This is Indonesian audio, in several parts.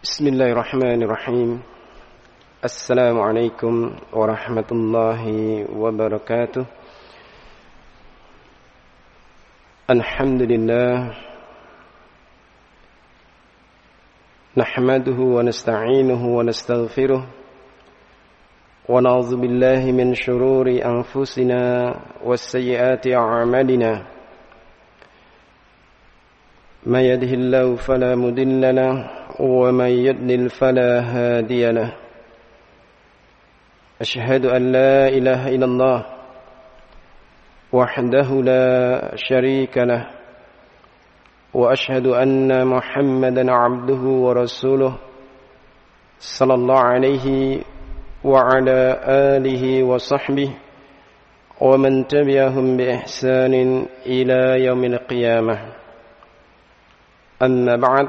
Bismillahirrahmanirrahim. Assalamualaikum warahmatullahi wabarakatuh. Alhamdulillah. Nahmaduhu wa nasta'inuhu wa nastaghfiruh. Wa na'udzu billahi min shururi anfusina wa sayyiati a'malina. May yahdihillahu fala mudilla lahu ومن يضلل فلا هادي له أشهد أن لا إله إلا الله وحده لا شريك له وأشهد أن محمدا عبده ورسوله صلى الله عليه وعلى آله وصحبه ومن تبعهم بإحسان إلى يوم القيامة أما بعد.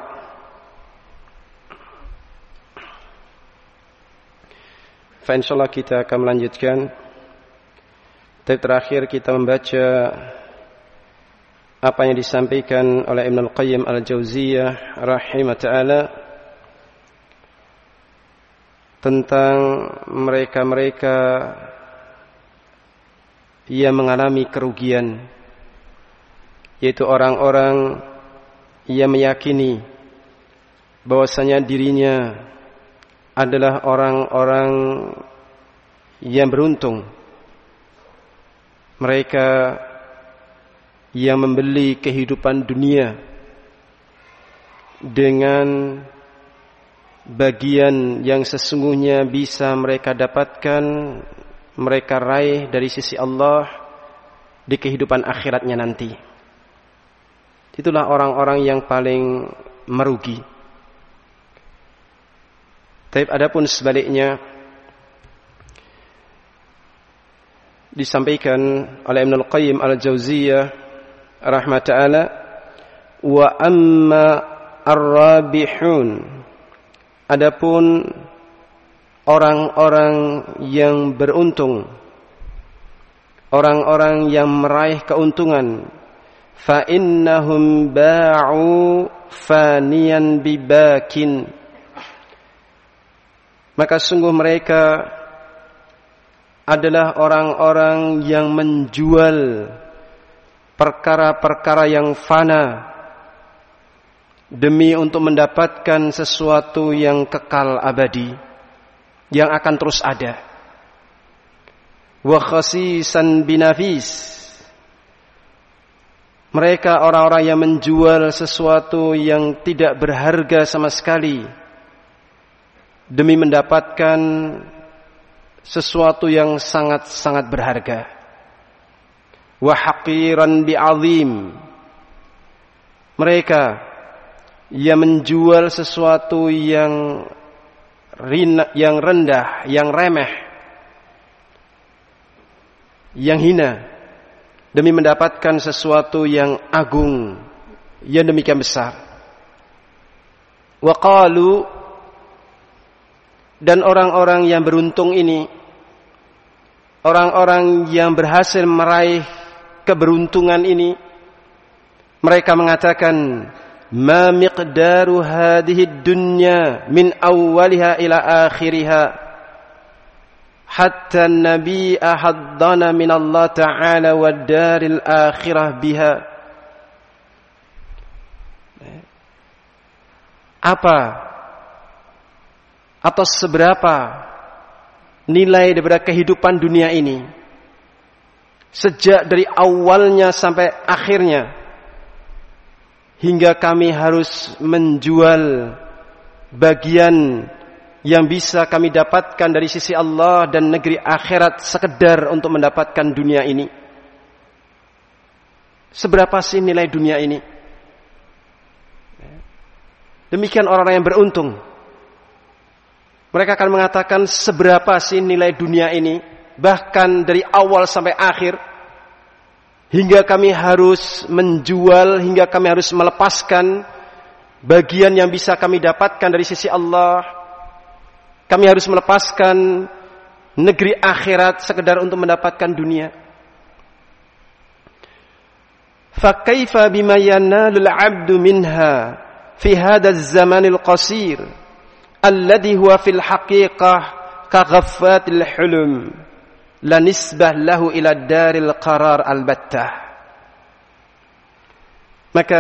Insyaallah kita akan melanjutkan. Terakhir kita membaca apa yang disampaikan oleh Ibnu Al-Qayyim Al-Jauziyah rahimah ta'ala tentang mereka-mereka yang mengalami kerugian, yaitu orang-orang yang meyakini bahwasanya dirinya adalah orang-orang yang beruntung. Mereka yang membeli kehidupan dunia dengan bagian yang sesungguhnya bisa mereka dapatkan, mereka raih dari sisi Allah di kehidupan akhiratnya nanti. Itulah orang-orang yang paling merugi. Tapi adapun sebaliknya disampaikan oleh Ibnu Al-Qayyim Al-Jauziyah rahmat ta'ala, wa amma ar-rabihun, adapun orang-orang yang beruntung, orang-orang yang meraih keuntungan, fa innahum ba'u faniyan bibakin, maka sungguh mereka adalah orang-orang yang menjual perkara-perkara yang fana demi untuk mendapatkan sesuatu yang kekal abadi, yang akan terus ada. Wa khasisan binafis, mereka orang-orang yang menjual sesuatu yang tidak berharga sama sekali demi mendapatkan sesuatu yang sangat-sangat berharga. Wa haqiran bi'azim, mereka yang menjual sesuatu yang rendah, yang remeh, yang hina demi mendapatkan sesuatu yang agung, yang demikian besar. Wa qalu, dan orang-orang yang beruntung ini, orang-orang yang berhasil meraih keberuntungan ini, mereka mengatakan, ma miqdaru hadhihi dunya min awwaliha ila akhiriha hatta an-nabi ahaddana min Allah ta'ala wa daril akhirah biha. Apa atau seberapa nilai daripada kehidupan dunia ini, sejak dari awalnya sampai akhirnya, hingga kami harus menjual bagian yang bisa kami dapatkan dari sisi Allah dan negeri akhirat sekedar untuk mendapatkan dunia ini. Seberapa sih nilai dunia ini? Demikian orang-orang yang beruntung. Mereka akan mengatakan, seberapa sih nilai dunia ini, bahkan dari awal sampai akhir, hingga kami harus menjual, hingga kami harus melepaskan bagian yang bisa kami dapatkan dari sisi Allah. Kami harus melepaskan negeri akhirat sekedar untuk mendapatkan dunia. Fakaifa bima yanalul 'abdu minha fi hadzal zamanil qasir alladhi huwa fil haqiqah ka ghaffatil hulum la nisbah lahu ila daril qarar albattah. Maka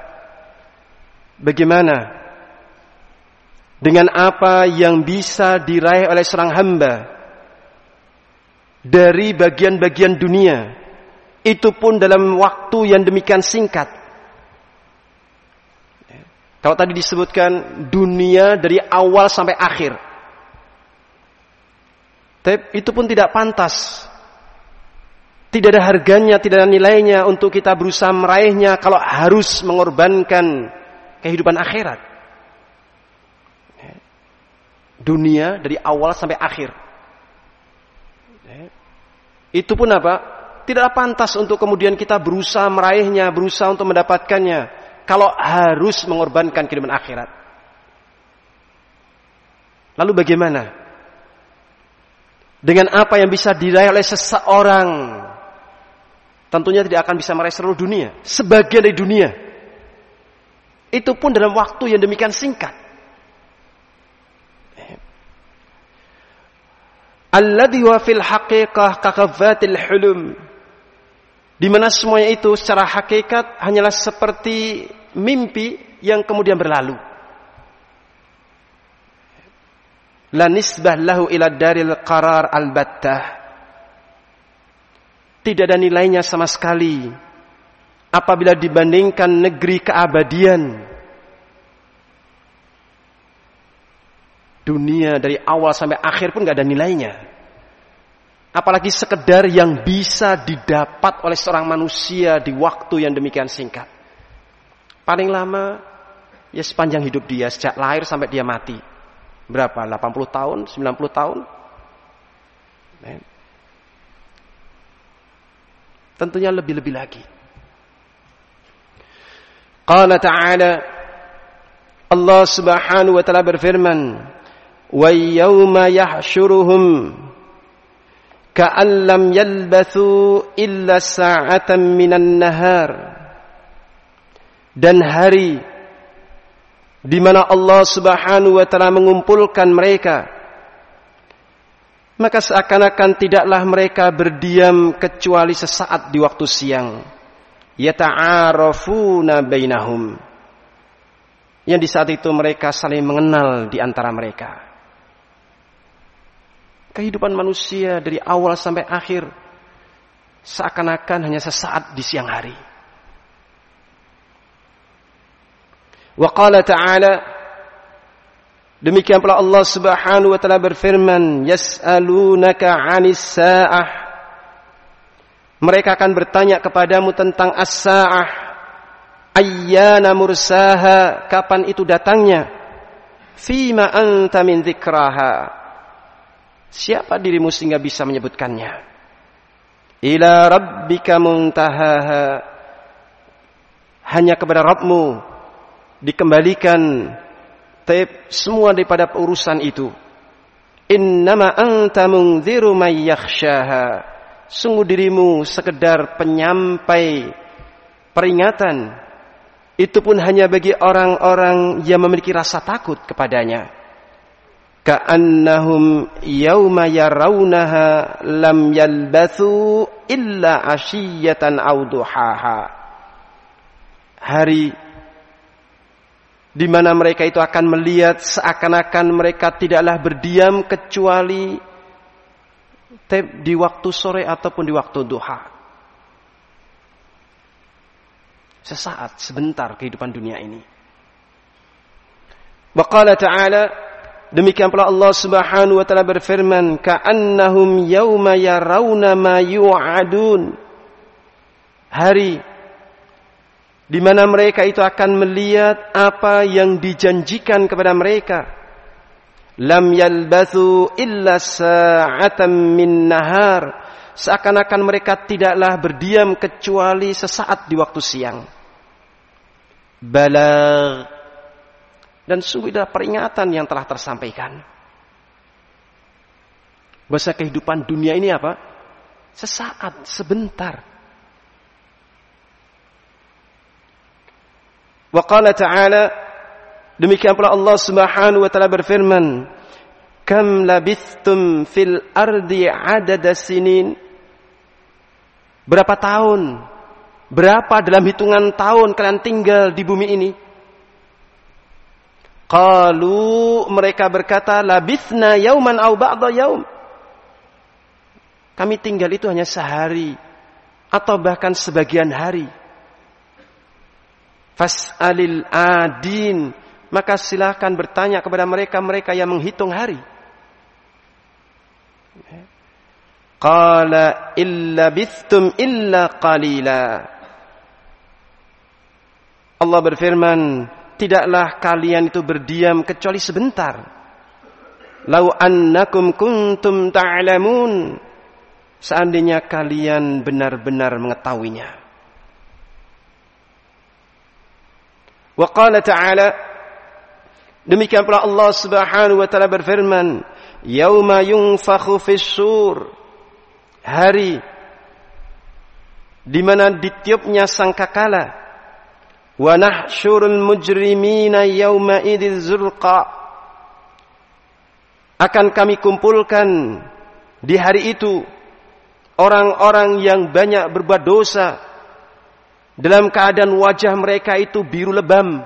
bagaimana dengan apa yang bisa diraih oleh seorang hamba dari bagian-bagian dunia, itu pun dalam waktu yang demikian singkat. Kalau tadi disebutkan dunia dari awal sampai akhir, tapi itu pun tidak pantas. Tidak ada harganya, tidak ada nilainya untuk kita berusaha meraihnya kalau harus mengorbankan kehidupan akhirat. Dunia dari awal sampai akhir. Itu pun apa? Tidaklah pantas untuk kemudian kita berusaha meraihnya, berusaha untuk mendapatkannya, kalau harus mengorbankan kehidupan akhirat. Lalu bagaimana dengan apa yang bisa diraih oleh seseorang? Tentunya tidak akan bisa meraih seluruh dunia, sebagian dari dunia. Itu pun dalam waktu yang demikian singkat. Alladhi wa fil haqiqah kaqafatil hulum, di mana semuanya itu secara hakikat hanyalah seperti mimpi yang kemudian berlalu. La nisbah lahu ila daril qarar albattah, tidak ada nilainya sama sekali apabila dibandingkan negeri keabadian. Dunia dari awal sampai akhir pun gak ada nilainya. Apalagi sekedar yang bisa didapat oleh seorang manusia di waktu yang demikian singkat. Paling lama ya sepanjang hidup dia, sejak lahir sampai dia mati. Berapa? 80 tahun? 90 tahun? Tentunya lebih-lebih lagi. Qala ta'ala, Allah subhanahu wa ta'ala berfirman, wa yawma yahsyuruhum ka'an lam yalbathu illa sa'atan minan nahar. Dan hari di mana Allah subhanahu wa ta'ala mengumpulkan mereka, maka seakan-akan tidaklah mereka berdiam kecuali sesaat di waktu siang. Yata'arafuna bainahum, yang di saat itu mereka saling mengenal di antara mereka. Kehidupan manusia dari awal sampai akhir seakan-akan hanya sesaat di siang hari. Wa qala ta'ala, demikian pula Allah subhanahu wa ta'ala berfirman, yas'alunaka 'anis sa'ah, mereka akan bertanya kepadamu tentang as-sa'ah, ayyana mursaha, kapan itu datangnya, fima anta min dzikraha, siapa dirimu sehingga bisa menyebutkannya, ila rabbika muntahaha, hanya kepada Rabbmu dikembalikan semua daripada urusan itu. Innama anta mundziru may yakhshaha, sungguh dirimu sekedar penyampai peringatan, itu pun hanya bagi orang-orang yang memiliki rasa takut kepadanya. Ka'annahum yawma yarawnaha lam yalbathu illa ashiyatan aw duhaha, hari di mana mereka itu akan melihat seakan-akan mereka tidaklah berdiam kecuali di waktu sore ataupun di waktu duha. Sesaat, sebentar kehidupan dunia ini. Wa qala ta'ala, demikian pula Allah subhanahu wa ta'ala berfirman, ka'annahum yawma yarawna ma yu'adun, hari di mana mereka itu akan melihat apa yang dijanjikan kepada mereka. Lam yalbathu illa sa'atan min nahar, seakan-akan mereka tidaklah berdiam kecuali sesaat di waktu siang. Balagh, dan sungguh adalah peringatan yang telah tersampaikan. Bahasa kehidupan dunia ini apa? Sesaat, sebentar. Wa qala ta'ala, Demikian pula Allah Subhanahu wa taala berfirman, "Kam labithtum fil ardi adada sinin?" Berapa tahun? Berapa dalam hitungan tahun kalian tinggal di bumi ini? Qalu, mereka berkata, labithna yauman aw ba'da yaum. Kami tinggal itu hanya sehari atau bahkan sebagian hari. Fas'alil adin, maka silakan bertanya kepada mereka yang menghitung hari. Qala illa bithtum illa qalila. Allah berfirman, tidaklah kalian itu berdiam kecuali sebentar. Lau annakum kuntum ta'lamun. Seandainya kalian benar-benar mengetahuinya. Wa qala ta'ala, demikian pula Allah Subhanahu wa taala berfirman, yauma yunfakhu fis-sur, hari di mana ditiupnya sangkakala, wa nahsyurul mujrimina yauma idzil zurqa, akan kami kumpulkan di hari itu orang-orang yang banyak berbuat dosa dalam keadaan wajah mereka itu biru lebam.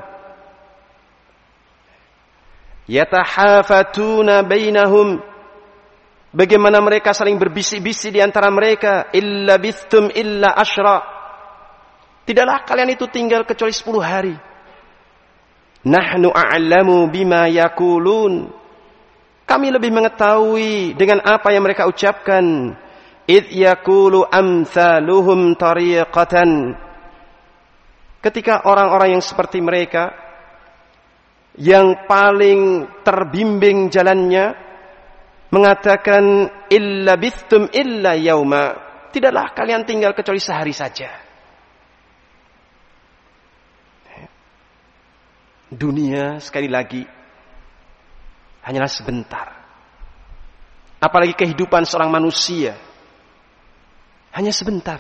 Yatahafatuna bainahum, bagaimana mereka saling berbisik-bisik di antara mereka, illa bithtum illa ashra, tidaklah kalian itu tinggal kecuali 10 hari. Nahnu a'lamu bima yakulun, kami lebih mengetahui dengan apa yang mereka ucapkan. Idh yakulu amthaluhum tariqatan, ketika orang-orang yang seperti mereka, yang paling terbimbing jalannya, mengatakan illa bithtum illa yauma, tidaklah kalian tinggal kecuali sehari saja. Dunia sekali lagi hanyalah sebentar. Apalagi kehidupan seorang manusia hanya sebentar.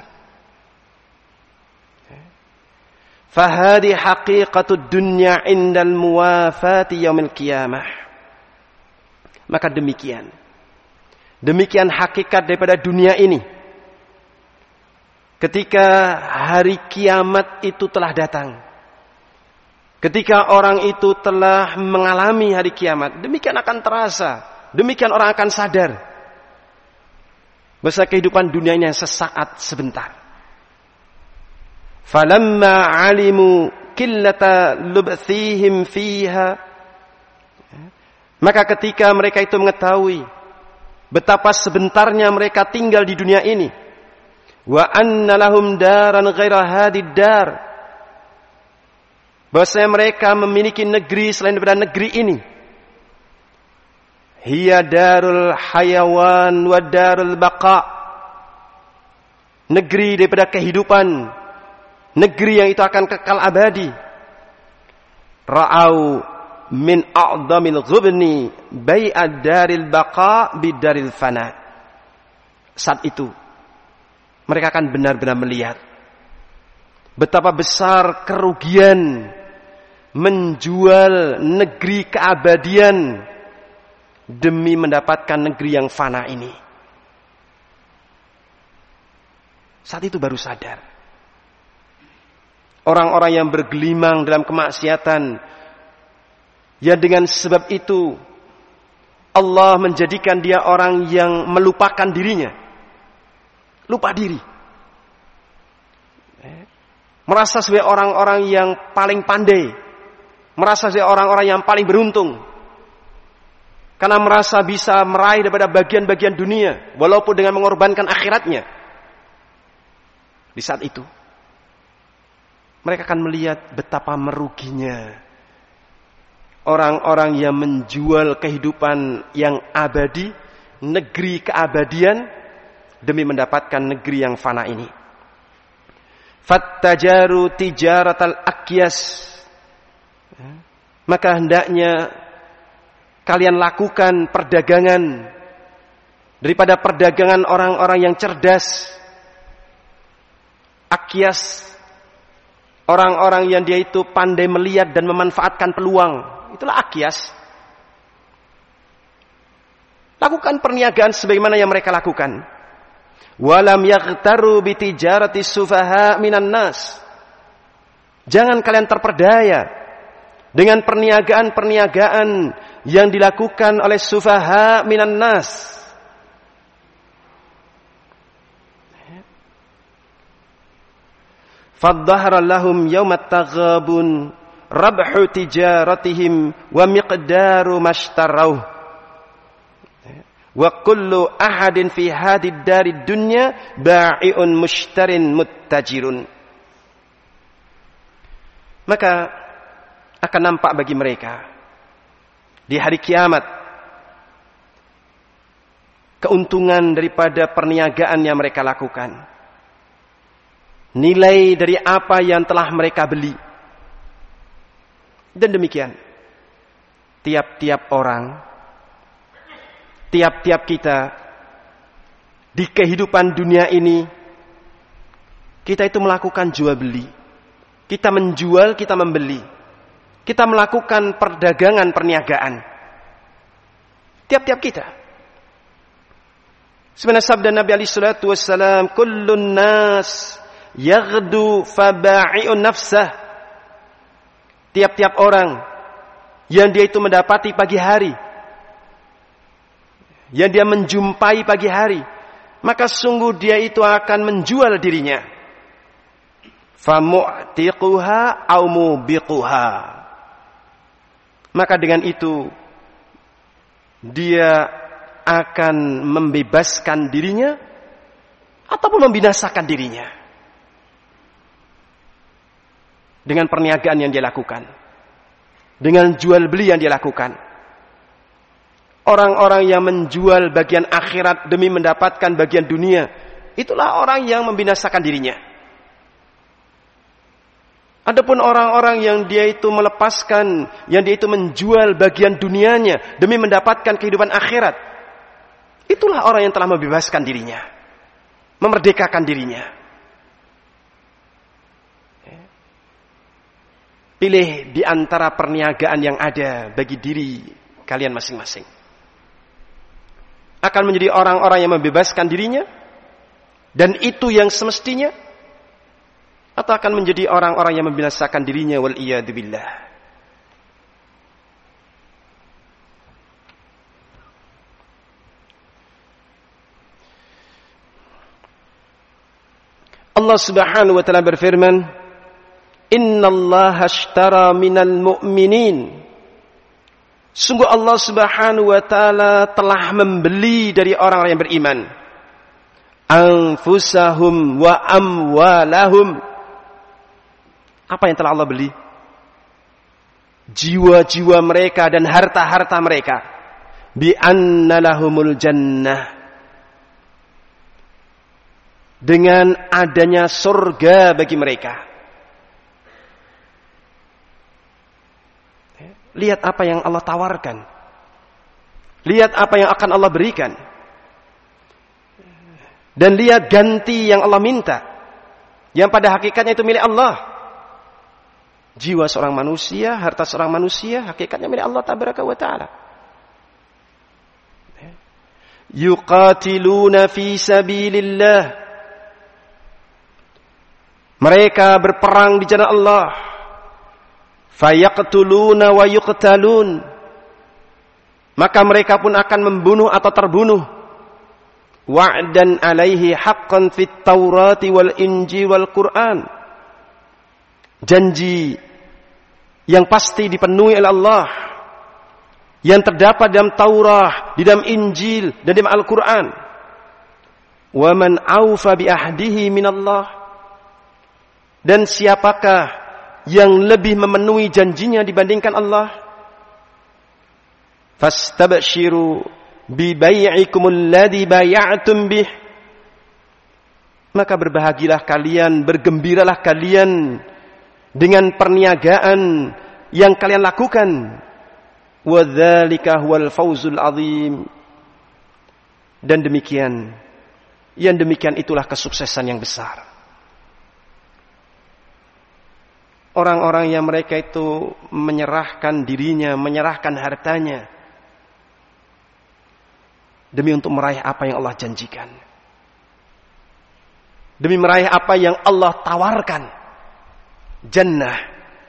Fahadi haqiqatud dunya indal muwafati yaumil qiyamah. Maka demikian hakikat daripada dunia ini. Ketika hari kiamat itu telah datang, ketika orang itu telah mengalami hari kiamat, demikian akan terasa, demikian orang akan sadar bahwa kehidupan dunianya sesaat sebentar. Falamma alimu qillata lubthihim fiha, maka ketika mereka itu mengetahui betapa sebentarnya mereka tinggal di dunia ini, wa anna lahum daran ghaira hadid dar, bahwasanya mereka memiliki negeri selain daripada negeri ini, hiya darul hayawan wa darul baqa, negeri daripada kehidupan, negeri yang itu akan kekal abadi. Ra'au min a'dhamil ghubni bai'ad daril baqa bidaril fana. Saat itu mereka akan benar-benar melihat betapa besar kerugian menjual negeri keabadian demi mendapatkan negeri yang fana ini. Saat itu baru sadar. Orang-orang yang bergelimang dalam kemaksiatan, ya dengan sebab itu Allah menjadikan dia orang yang melupakan dirinya. Lupa diri. Merasa sebagai orang-orang yang paling pandai. Merasa sebagai orang-orang yang paling beruntung. Karena merasa bisa meraih daripada bagian-bagian dunia, walaupun dengan mengorbankan akhiratnya. Di saat itu mereka akan melihat betapa meruginya orang-orang yang menjual kehidupan yang abadi, negeri keabadian, demi mendapatkan negeri yang fana ini. Fattajaru tijaratal akyas, maka hendaknya kalian lakukan perdagangan daripada perdagangan orang-orang yang cerdas. Akyas, orang-orang yang dia itu pandai melihat dan memanfaatkan peluang. itulah akyas. Lakukan perniagaan sebagaimana yang mereka lakukan. Walam yaghtaru bitijarati sufaha minan nas. Jangan kalian terperdaya dengan perniagaan-perniagaan yang dilakukan oleh sufaha minan nas. Faddahara lahum yawmat taghabun rabhu tijaratihim wa miqdaru mashtarauh. Wa kullu ahadin fi hadid darid dunya ba'i'un mushtarin muttajirun. Maka akan nampak bagi mereka di hari kiamat keuntungan daripada perniagaan yang mereka lakukan. Nilai dari apa yang telah mereka beli. Dan demikian tiap-tiap orang, tiap-tiap kita di kehidupan dunia ini, kita itu melakukan jual beli. Kita menjual, kita membeli. Kita melakukan perdagangan, perniagaan. Tiap-tiap kita. Sebenarnya sabda Nabi alaihi salatu wassalam, kullun nas yaghdu faba'i'un nafsah. Tiap-tiap orang yang dia itu mendapati pagi hari, yang dia menjumpai pagi hari, maka sungguh dia itu akan menjual dirinya. Famu'tiquha au mubiquha. Maka dengan itu dia akan membebaskan dirinya ataupun membinasakan dirinya dengan perniagaan yang dia lakukan, dengan jual beli yang dia lakukan. Orang-orang yang menjual bagian akhirat demi mendapatkan bagian dunia, itulah orang yang membinasakan dirinya. Adapun orang-orang yang dia itu melepaskan, yang dia itu menjual bagian dunianya demi mendapatkan kehidupan akhirat, itulah orang yang telah membebaskan dirinya, memerdekakan dirinya. Pilih di antara perniagaan yang ada bagi diri kalian masing-masing. Akan menjadi orang-orang yang membebaskan dirinya, dan itu yang semestinya, atau akan menjadi orang-orang yang membinasakan dirinya, wal iyadu billah. Allah Subhanahu wa taala berfirman, innallaha ashtara minal mu'minin. Sungguh Allah Subhanahu wa taala telah membeli dari orang-orang yang beriman anfusahum wa amwalahum. Apa yang telah Allah beli? Jiwa-jiwa mereka dan harta-harta mereka. Bi anna lahumul jannah. Dengan adanya surga bagi mereka. Lihat apa yang Allah tawarkan. Lihat apa yang akan Allah berikan. Dan lihat ganti yang Allah minta. Yang pada hakikatnya itu milik Allah. Jiwa seorang manusia, harta seorang manusia, hakikatnya milik Allah tabaraka wa ta'ala. Yuqatiluna fi sabilillah. Mereka berperang di jalan Allah. Fayaqtuluna wa yuqtalun. Maka mereka pun akan membunuh atau terbunuh. Wa'dan alaihi haqqan fit Taurati wal Injil wal Quran. Janji yang pasti dipenuhi oleh Allah, yang terdapat dalam Taurat, di dalam Injil dan dalam Al-Quran. Wa man aufa bi ahdihi minallah. Dan siapakah yang lebih memenuhi janjinya dibandingkan Allah? Fastabshiru bi bai'ikumul ladzi bay'atum bih. Maka berbahagialah kalian, bergembiralah kalian dengan perniagaan yang kalian lakukan. Wa dzalika huwal fawzul azim. Dan demikian, yang demikian itulah kesuksesan yang besar. orang-orang yang mereka itu menyerahkan dirinya, menyerahkan hartanya demi untuk meraih apa yang Allah janjikan, demi meraih apa yang Allah tawarkan, jannah.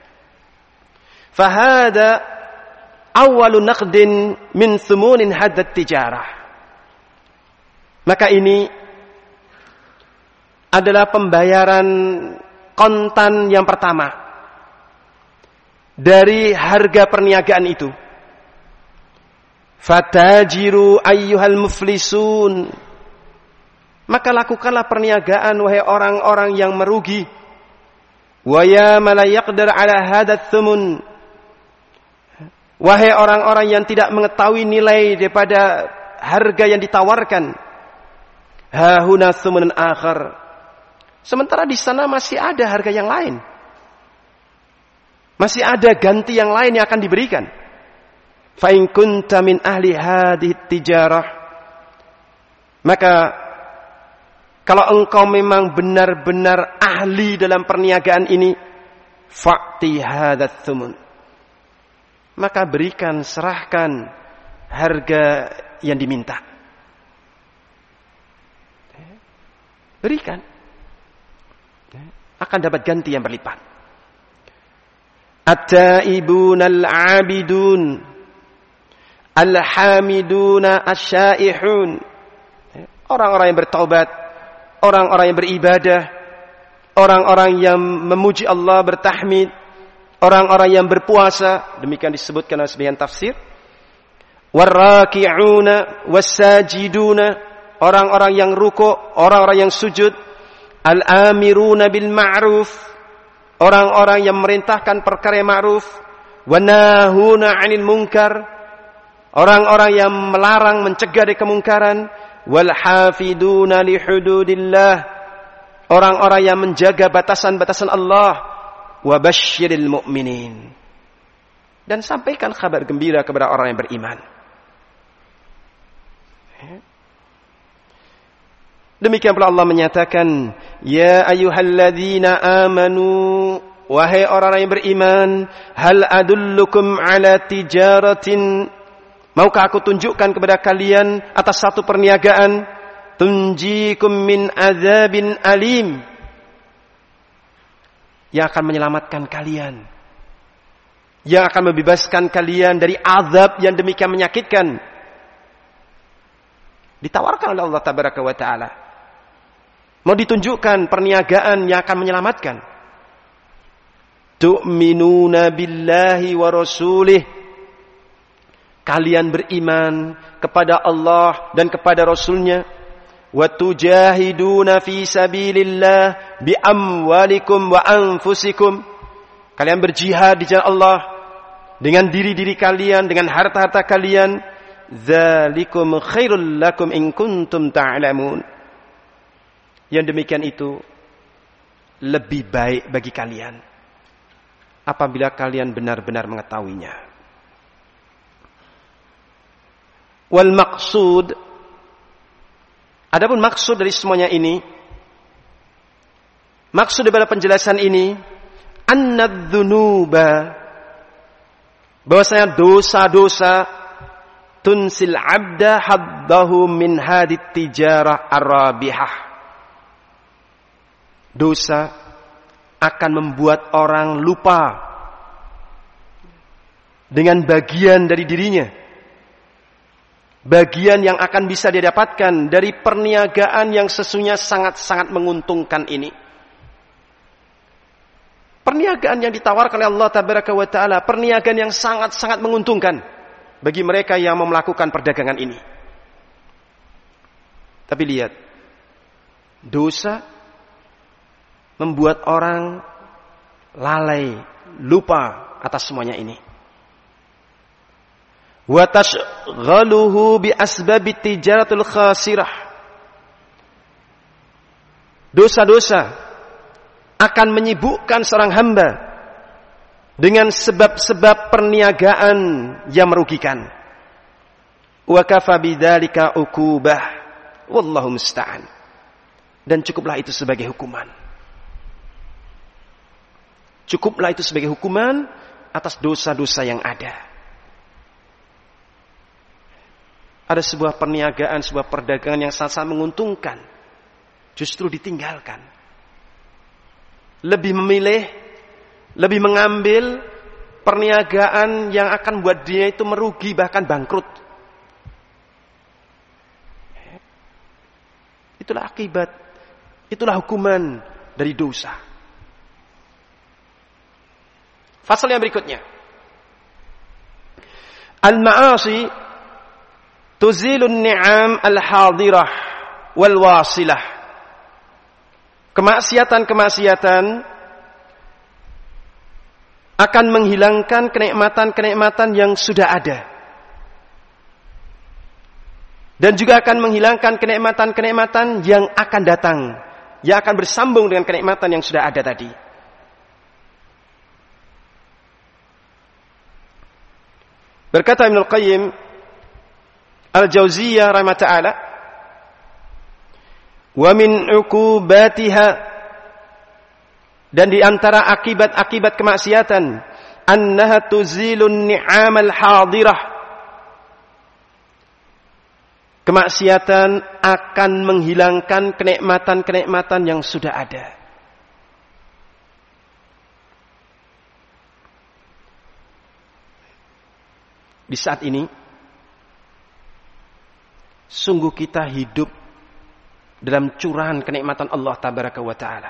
Fahada awwalu naqdin min thumunin hadat tijarah. Maka ini adalah pembayaran kontan yang pertama dari harga perniagaan itu. Fatajiru ayyuhal muflisun. Maka lakukanlah perniagaan wahai orang-orang yang merugi. Wa ya man la yaqdir ala hadat thumun. Wahai orang-orang yang tidak mengetahui nilai daripada harga yang ditawarkan. Ha huna thumun akhar. Sementara di sana masih ada harga yang lain. Masih ada ganti yang lain yang akan diberikan. Fa in kunta min ahli hadhihi tijarah. Maka kalau engkau memang benar-benar ahli dalam perniagaan ini, fa'ti hadat thumun. Maka berikan, serahkan harga yang diminta. Berikan. Akan dapat ganti yang berlipat. At-taibun al-abidun al-hamidun asy-syaihun. Orang-orang yang bertaubat, orang-orang yang beribadah, orang-orang yang memuji Allah, bertahmid, orang-orang yang berpuasa, demikian disebutkan dalam sebagian tafsir. War-raki'una was-sajiduna, orang-orang yang ruku', orang-orang yang sujud. Al-amiruna bil ma'ruf, orang-orang yang merintahkan perkara yang ma'ruf. Wa nahuna 'anil munkar, orang-orang yang melarang, mencegah dari kemungkaran. Wal hafiduna li hududillah, orang-orang yang menjaga batasan-batasan Allah. Wa basyiril mu'minin, dan sampaikan kabar gembira kepada orang yang beriman. Demikian pula Allah menyatakan, ya ayyuhalladzina amanu, wahai orang yang beriman, hal adullukum ala tijaratin, maukah aku tunjukkan kepada kalian atas satu perniagaan, tunjikum min adzabin alim, yang akan menyelamatkan kalian, yang akan membebaskan kalian dari azab yang demikian menyakitkan. Ditawarkan oleh Allah tabaraka wa ta'ala. Mau ditunjukkan perniagaan yang akan menyelamatkan. Tu'minuna billahi wa rasulih, kalian beriman kepada Allah dan kepada Rasulnya. Wa tujahiduna fi sabilillah bi amwalikum wa anfusikum, kalian berjihad di jalan Allah dengan diri-diri kalian, dengan harta-harta kalian. Dzalikum khairul lakum in kuntum ta'lamun, yang demikian itu lebih baik bagi kalian apabila kalian benar-benar mengetahuinya. Wal maqsud, adapun maksud dari semuanya ini, maksud daripada penjelasan ini, annadz-dzunuba, bahwasanya dosa-dosa tunsil abda haddahu min hadit tijarah ar-rabihah. Dosa akan membuat orang lupa dengan bagian dari dirinya, bagian yang akan bisa dia dapatkan dari perniagaan yang sesungguhnya sangat-sangat menguntungkan ini. Perniagaan yang ditawarkan oleh Allah tabaraka wa ta'ala, perniagaan yang sangat-sangat menguntungkan bagi mereka yang mau melakukan perdagangan ini. Tapi lihat, dosa membuat orang lalai, lupa atas semuanya ini. Wa tashghaluhu bi asbabit tijaratul khasirah. Dosa-dosa akan menyibukkan seorang hamba dengan sebab-sebab perniagaan yang merugikan. Wa kafa bidzalika uqubah wallahu musta'an. Dan cukuplah itu sebagai hukuman. Cukuplah itu sebagai hukuman atas dosa-dosa yang ada. Ada sebuah perniagaan, sebuah perdagangan yang sangat menguntungkan, justru ditinggalkan. Lebih memilih, lebih mengambil perniagaan yang akan buat dia itu merugi, bahkan bangkrut. Itulah akibat, itulah hukuman dari dosa. Fasal yang berikutnya. Al-ma'asi tuzilun ni'am al-hadirah wal wasilah. Kemaksiatan-kemaksiatan akan menghilangkan kenikmatan-kenikmatan yang sudah ada. Dan juga akan menghilangkan kenikmatan-kenikmatan yang akan datang, yang akan bersambung dengan kenikmatan yang sudah ada tadi. Berkata Ibnul Qayyim Al-Jauziyah rahimahullah ta'ala, wa min uqubatiha, dan di antara akibat-akibat kemaksiatan, annaha tuzilun ni'amal hadirah. Kemaksiatan akan menghilangkan kenikmatan-kenikmatan yang sudah ada. Di saat ini, sungguh kita hidup dalam curahan kenikmatan Allah Tabaraka wa Ta'ala.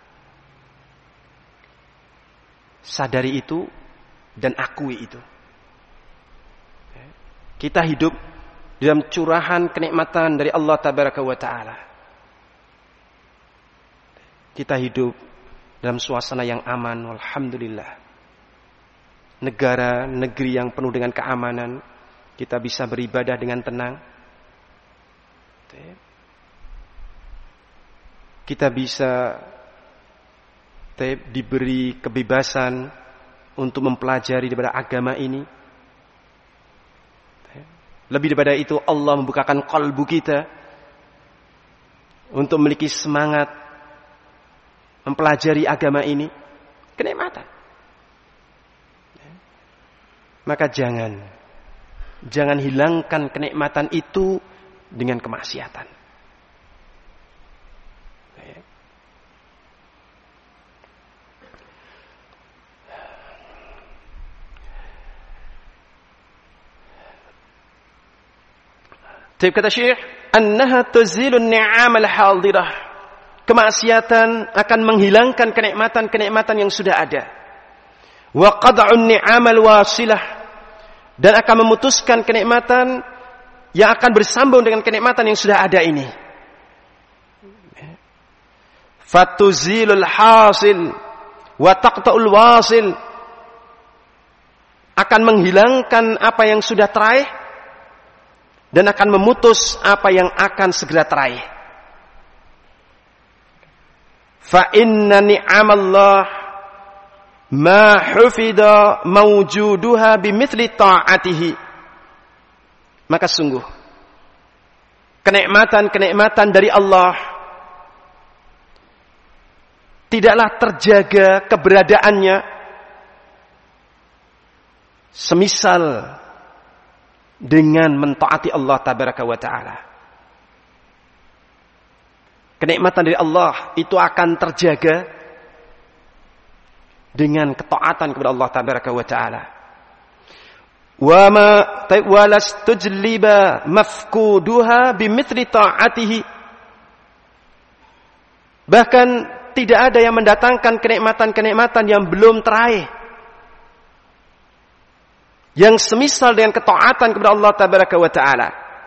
Sadari itu dan akui itu. Kita hidup dalam curahan kenikmatan dari Allah Tabaraka wa Ta'ala. Kita hidup dalam suasana yang aman, alhamdulillah. Negara, negeri yang penuh dengan keamanan, kita bisa beribadah dengan tenang. Kita bisa diberi kebebasan untuk mempelajari daripada agama ini. Lebih daripada itu, Allah membukakan kalbu kita untuk memiliki semangat mempelajari agama ini. Kenikmatan. Maka jangan hilangkan kenikmatan itu dengan kemaksiatan. Tapi kata Syekh, annaha tuzilun ni'amal hadirah. Kemaksiatan akan menghilangkan kenikmatan-kenikmatan yang sudah ada. Wa qad'un ni'amal wasilah, dan akan memutuskan kenikmatan yang akan bersambung dengan kenikmatan yang sudah ada ini. Fatuzilul hasil wa taqta'ul wasil, akan menghilangkan apa yang sudah teraih dan akan memutus apa yang akan segera teraih. Fa inna ni'amallah ma hufida mawjuduha bimithli ta'atihi. Maka sungguh kenikmatan-kenikmatan dari Allah tidaklah terjaga keberadaannya semisal dengan mentaati Allah Tabaraka wa Ta'ala. Kenikmatan dari Allah itu akan terjaga dengan ketaatan kepada Allah Tabaraka wa Ta'ala. Wa ma walastujliba mafkuduha bimithli ta'atihi. Bahkan tidak ada yang mendatangkan kenikmatan-kenikmatan yang belum teraih, yang semisal dengan ketaatan kepada Allah Tabaraka wa Ta'ala.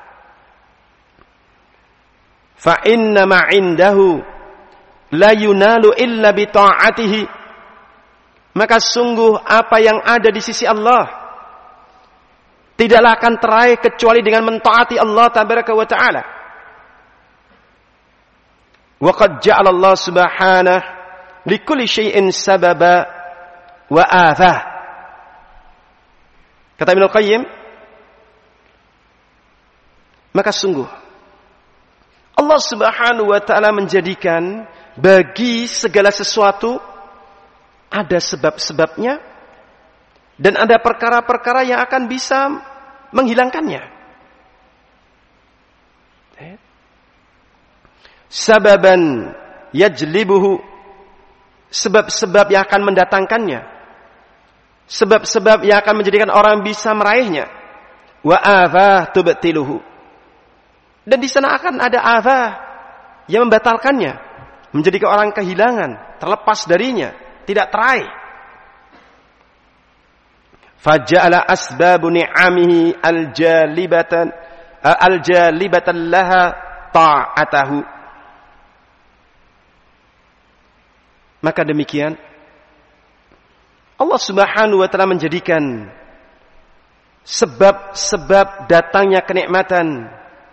Fa inna ma indahu la yunalu illa bi ta'atihi. Maka sungguh apa yang ada di sisi Allah tidaklah akan teraih kecuali dengan mentaati Allah Tabaraka wa Ta'ala. Wa qad ja'ala Allah subhanahu likulli syai'in sababa wa athah. Kata Ibnul Qayyim, maka sungguh Allah Subhanahu wa Ta'ala menjadikan bagi segala sesuatu ada sebab-sebabnya dan ada perkara-perkara yang akan bisa menghilangkannya. Sababan yajlibuhu, sebab-sebab yang akan mendatangkannya, sebab-sebab yang akan menjadikan orang bisa meraihnya. Wa afah tubtiluhu, dan di sana akan ada afah yang membatalkannya, menjadikan orang kehilangan, terlepas darinya, tidak teraih. Faja'ala asbabu ni'amihi aljalibatan laha ta'atahu. Maka demikian Allah Subhanahu wa ta'ala menjadikan sebab-sebab datangnya kenikmatan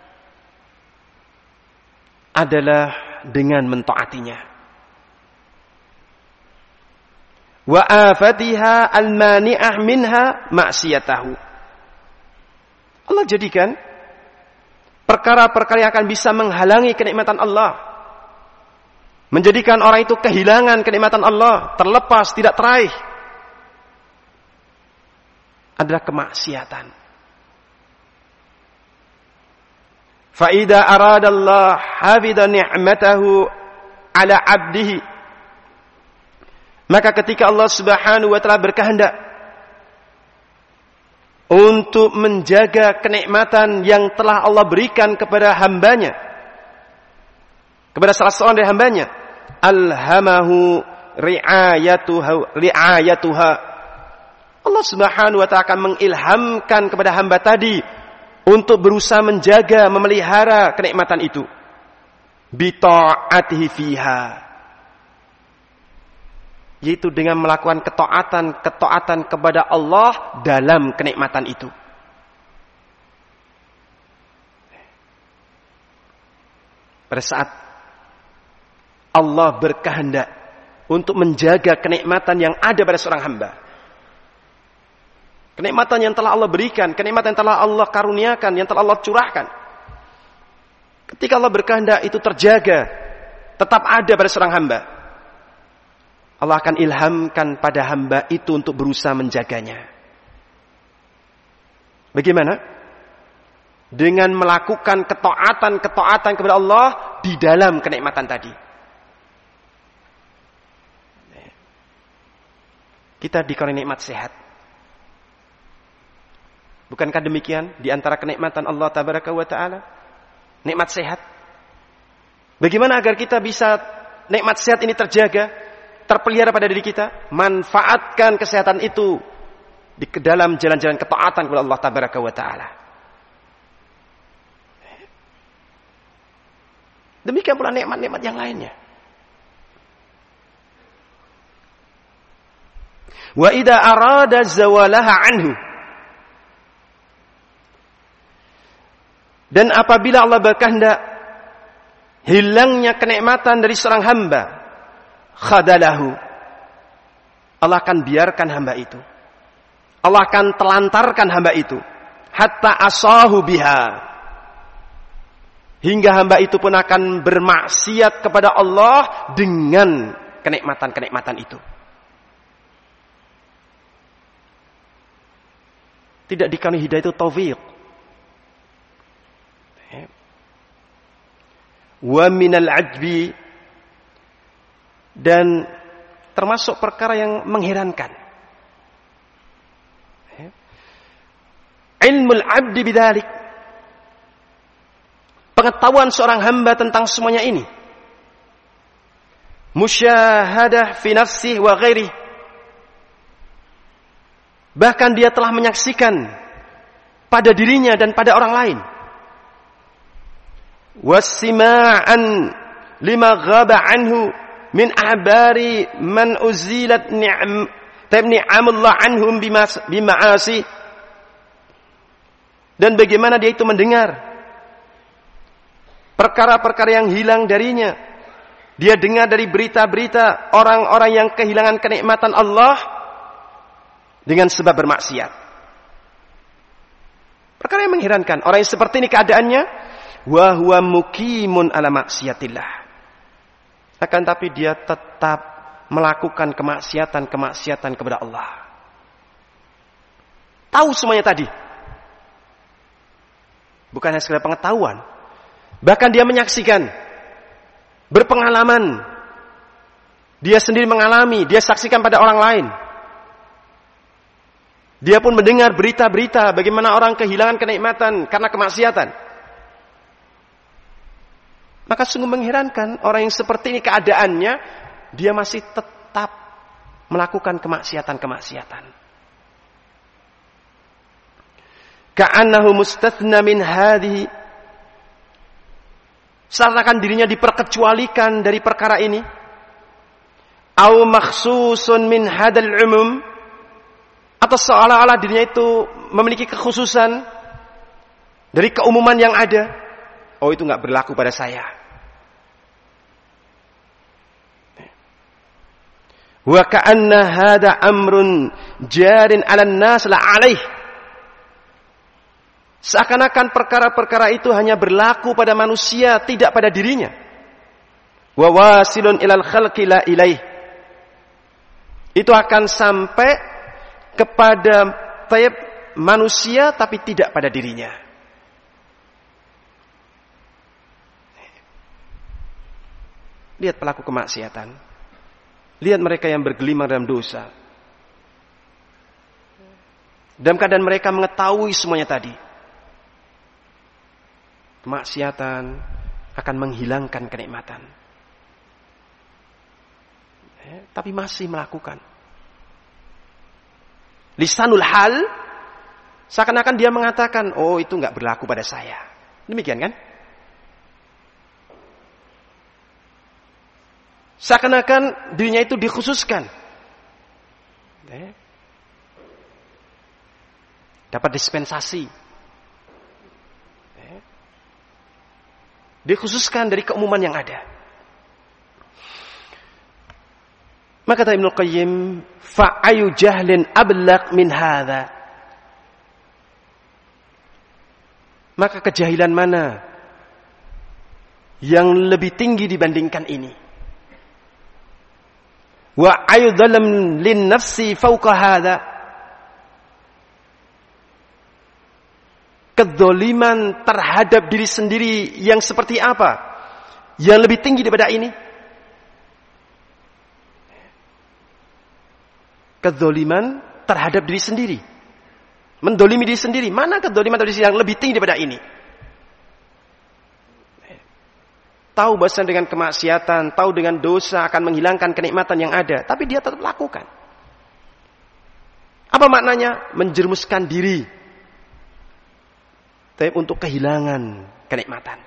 adalah dengan mentaatinya. Wa afatiha al-mani'ah minha ma'siyatahu. Allah jadikan perkara-perkara yang akan bisa menghalangi kenikmatan Allah, menjadikan orang itu kehilangan kenikmatan Allah, terlepas, tidak teraih, adalah kemaksiatan. Fa idza arada Allah hafidha ni'matahu ala 'abdihi, maka ketika Allah Subhanahu wa ta'ala berkehendak untuk menjaga kenikmatan yang telah Allah berikan kepada hambanya, kepada salah seorang dari hambanya, alhamahu ri'ayatuha, Allah Subhanahu wa ta'ala akan mengilhamkan kepada hamba tadi untuk berusaha menjaga, memelihara kenikmatan itu, bi ta'atihi fiha, yaitu dengan melakukan ketaatan kepada Allah dalam kenikmatan itu. Pada saat Allah berkehendak untuk menjaga kenikmatan yang ada pada seorang hamba, kenikmatan yang telah Allah berikan, kenikmatan yang telah Allah karuniakan, yang telah Allah curahkan, ketika Allah berkehendak itu terjaga, tetap ada pada seorang hamba, Allah akan ilhamkan pada hamba itu untuk berusaha menjaganya. Bagaimana? Dengan melakukan ketaatan kepada Allah di dalam kenikmatan tadi. Kita dikarunia nikmat sehat. Bukankah demikian di antara kenikmatan Allah Tabaraka wa Ta'ala? Nikmat sehat. Bagaimana agar kita bisa nikmat sehat ini terjaga, terpelihara pada diri kita? Manfaatkan kesehatan itu di dalam jalan-jalan ketaatan kepada Allah Tabaraka wa Ta'ala. Demikian pula nikmat-nikmat yang lainnya. Wa idza arada zawalaha anhu, dan apabila Allah berkehendak hilangnya kenikmatan dari seorang hamba, khadalahu, Allah akan biarkan hamba itu, Allah akan telantarkan hamba itu, hatta asahu biha, hingga hamba itu pun akan bermaksiat kepada Allah dengan kenikmatan-kenikmatan itu. Tidak dikaruniai hidayah itu taufik. Wa minal ajbi, dan termasuk perkara yang mengherankan, ilmul abdi bidzalik, pengetahuan seorang hamba tentang semuanya ini, musyahadah fi nafsihi wa ghairihi, bahkan dia telah menyaksikan pada dirinya dan pada orang lain, wasima'an lima ghaba anhu min ahbari man uzilat ni'amullah anhum bima'asi, dan bagaimana dia itu mendengar perkara-perkara yang hilang darinya. Dia dengar dari berita-berita orang-orang yang kehilangan kenikmatan Allah dengan sebab bermaksiat. Perkara yang mengherankan, orang yang seperti ini keadaannya, wa huwa muqimun ala maksiatillah, akan tapi dia tetap melakukan kemaksiatan kepada Allah. Tahu semuanya tadi. Bukan hanya sekedar pengetahuan. Bahkan dia menyaksikan, berpengalaman. Dia sendiri mengalami, dia saksikan pada orang lain. Dia pun mendengar berita-berita bagaimana orang kehilangan kenikmatan karena kemaksiatan. Maka sungguh mengherankan orang yang seperti ini keadaannya, dia masih tetap melakukan kemaksiatan. Ka'annahu mustathna min hadhihi. Seakan dirinya diperkecualikan dari perkara ini. Au makhsusun min hadal umum. Atau seolah-olah dirinya itu memiliki kekhususan dari keumuman yang ada. Oh, itu enggak berlaku pada saya. Wa ka'anna hada amrun jarin 'alan nas la 'alaih. Seakan-akan perkara-perkara itu hanya berlaku pada manusia, tidak pada dirinya. Wa wasilun ilal khalqi la ilaih. Itu akan sampai kepada manusia tapi tidak pada dirinya. Lihat pelaku kemaksiatan. Lihat mereka yang bergelimang dalam dosa. Dalam keadaan mereka mengetahui semuanya tadi. Kemaksiatan akan menghilangkan kenikmatan. Tapi masih melakukan. Lisanul hal, seakan-akan dia mengatakan, oh itu enggak berlaku pada saya. Demikian kan? Seakan-akan dirinya itu dikhususkan. Dapat dispensasi. Dikhususkan dari keumuman yang ada. Maka kata Ibnu Qayyim, fa'ayu jahlin ablaq min hadha. Maka kejahilan mana yang lebih tinggi dibandingkan ini? Wa ayu dhalam lin nafsi fawqa hadha. Kedzaliman terhadap diri sendiri yang seperti apa? Yang lebih tinggi daripada ini? Kedzaliman terhadap diri sendiri. Mendolimi diri sendiri. Mana kedzaliman terhadap diri sendiri yang lebih tinggi daripada ini? Tahu bahasa dengan kemaksiatan, tahu dengan dosa akan menghilangkan kenikmatan yang ada. Tapi dia tetap lakukan. Apa maknanya? Menjerumuskan diri. Tapi untuk kehilangan kenikmatan.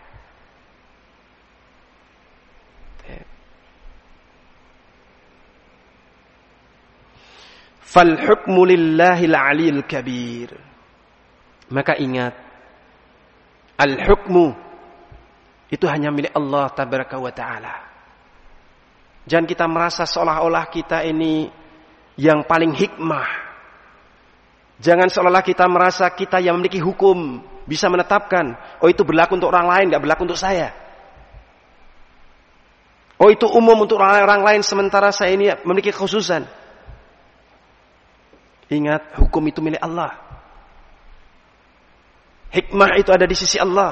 Fal hukmu lillahil aliyil kabir. Maka ingat, al hukmu itu hanya milik Allah tabaraka wa ta'ala. Jangan kita merasa seolah-olah kita ini yang paling hikmah. Jangan seolah-olah kita merasa kita yang memiliki hukum, bisa menetapkan, oh itu berlaku untuk orang lain, gak berlaku untuk saya. Oh itu umum untuk orang lain, sementara saya ini memiliki kekhususan. Ingat, hukum itu milik Allah. Hikmah itu ada di sisi Allah.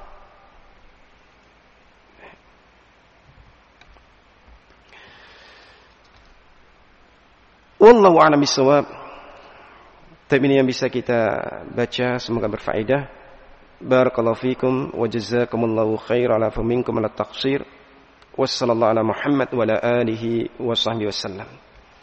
Wallahu a'lam bishawab. Tapi ini yang bisa kita baca, semoga berfaedah. Barakallahu fikum wa jazakumullahu khair ala faminkum ala taqsir. Wassallallahu ala Muhammad wa ala alihi wa sahbihi wasallam.